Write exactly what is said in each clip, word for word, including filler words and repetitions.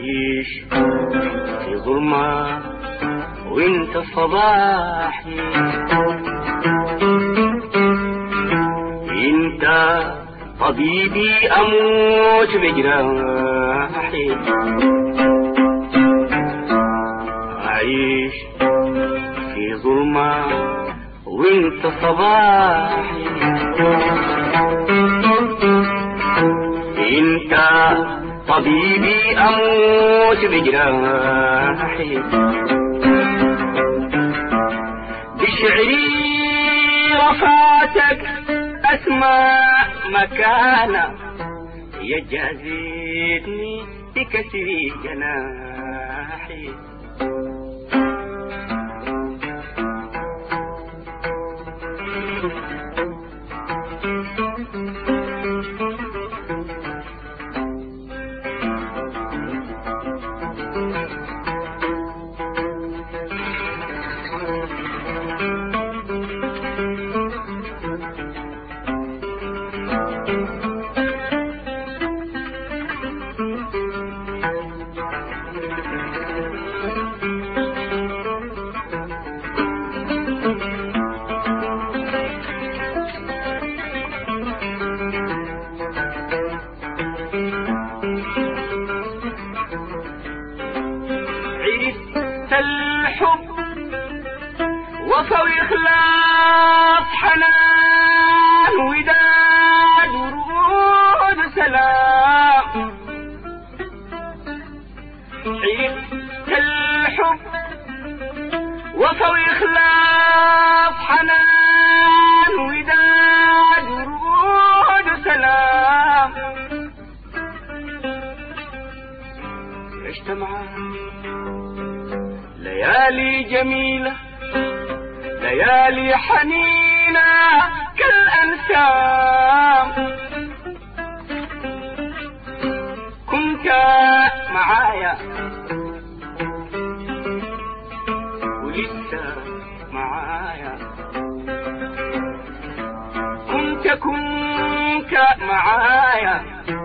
عايش في ظلمة وانت صباحي، انت طبيبي اموت بجراحي، عايش في ظلمة وانت صباحي، انت طبيبي اموت بجراحي، بشعري رفعتك اسمع مكانه، يجازيتني بكسر جناحي، الحب وفا وإخلاص حنان وداد ورود سلام، عرفت الحب وفا وإخلاص حنان وداد ورود سلام، اجتمعت ليالي جميلة ليالي حنينة كالأنسام، كنت معايا ولسه معايا، كنت كنت معايا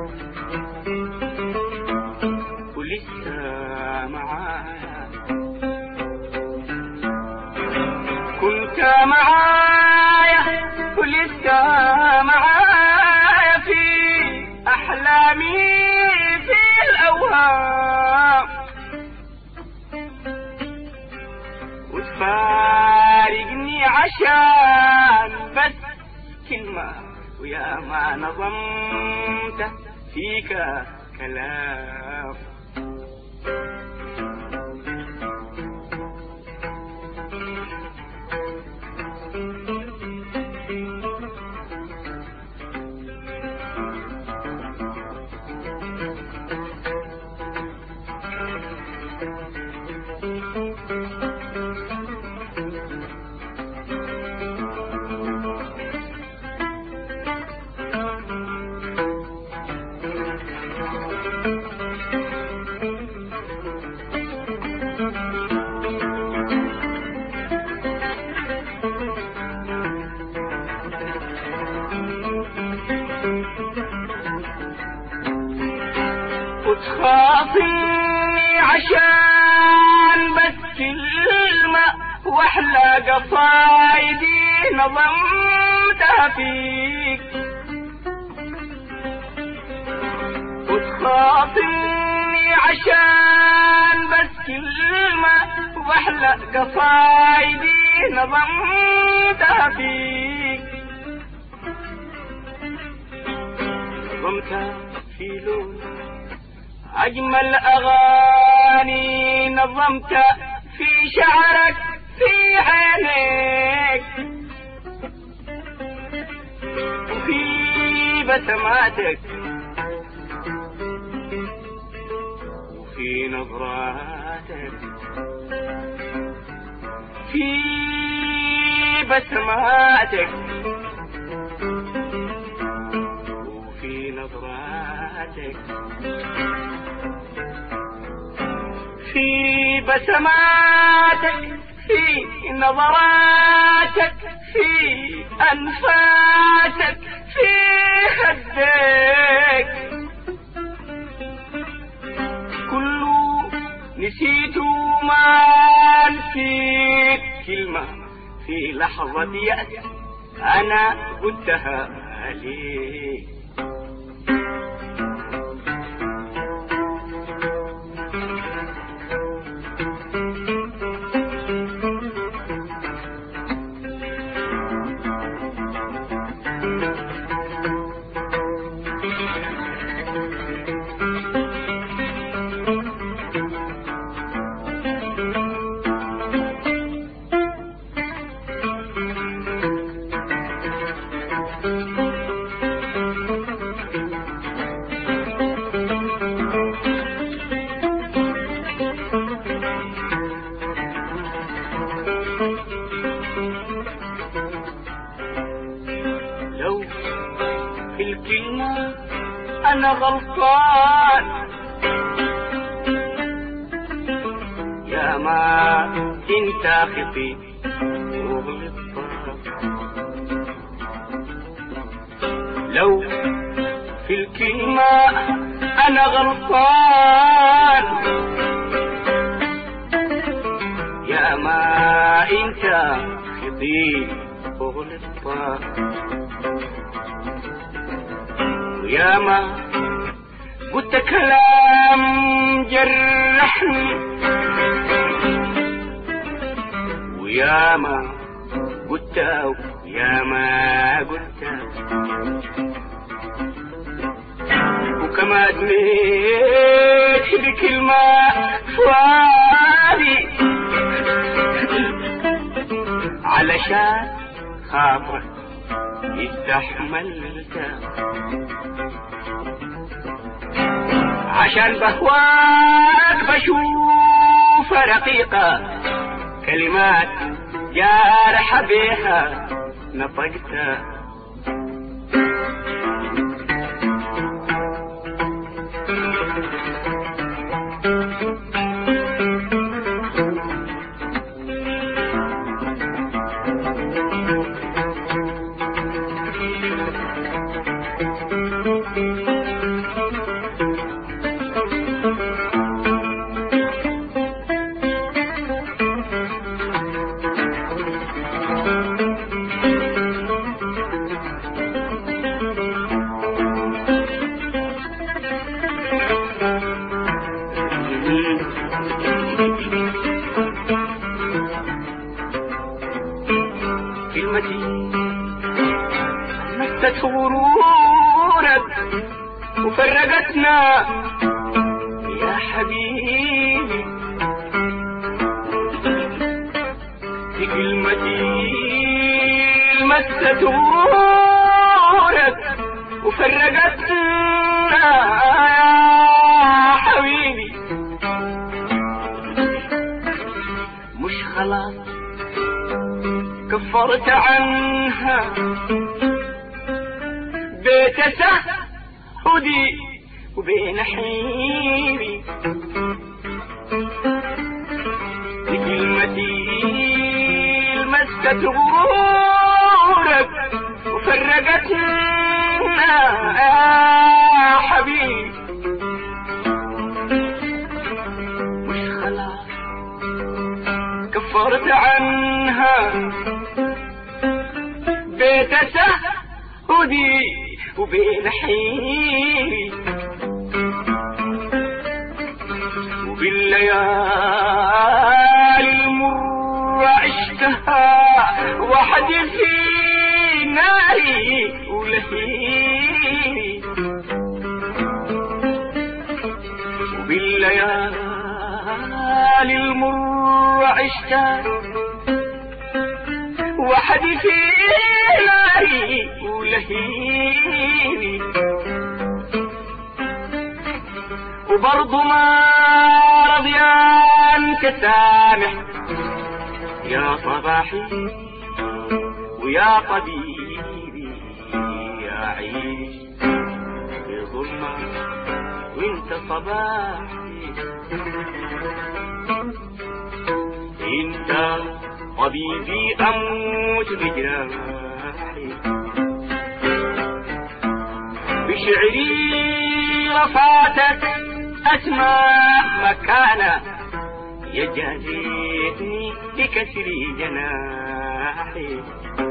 ولسه معايا، كنت معايا ولسه معايا في أحلامي في الأوهام، وتفارقني عشان بس كلمة ويا ما نظمت فيك كلام، وتخاصمني عشان بس كلمة واحلى قصايدي نظمتها فيك، وتخاصمني عشان بس كلمة واحلى قصايدي نظمتها فيك، نظمتها في لون أجمل أغاني، نظمت في شعرك في عينيك وفي بسماتك وفي نظراتك، في بسماتك وفي نظراتك، في بسماتك في نظراتك في أنفاسك في خدك، كل نسيت ما نسيت كلمة في لحظة يأس أنا قلتها لي. لو في الكلمة أنا غلطان يا ما انت خطي وغلطان. لو في الكلمة أنا غلطان يا ما انت خطي وغلطان. ويا ما قلت كلام جرحني ويا ما قلت ويا ما قلت وكما أدميت بكلمة فاضي علشان خاطرك استحملتها عشان بهواك بشوف رقيقة كلمات جارح بيها نطقتها. كلمتي مست غرورك وفرقتنا يا حبيبي. في كلمتي مست غرورك وفرقتنا يا حبيبي. مش خلاص كفرت عنها بيت سهودي وبين حيري. بكلمتي مسكت غرورك وفرقتنا يا حبيبي. مش خلاص كفرت عنها بيت سهودي وبين حيري. وبالليالي المرة عشتها وحدي في ناري ولهيري. وبالليالي المرة عشتها وحدي في ناري ولهيني. وبرضو ما رضيان تسامح يا صباحي ويا طبيبي. يا عيش في ظلمة وانت صباحي. انت طبيبي أموت بجراحي. بشعري رفعتك أسماء مكانة يجازيني بكسر جناحي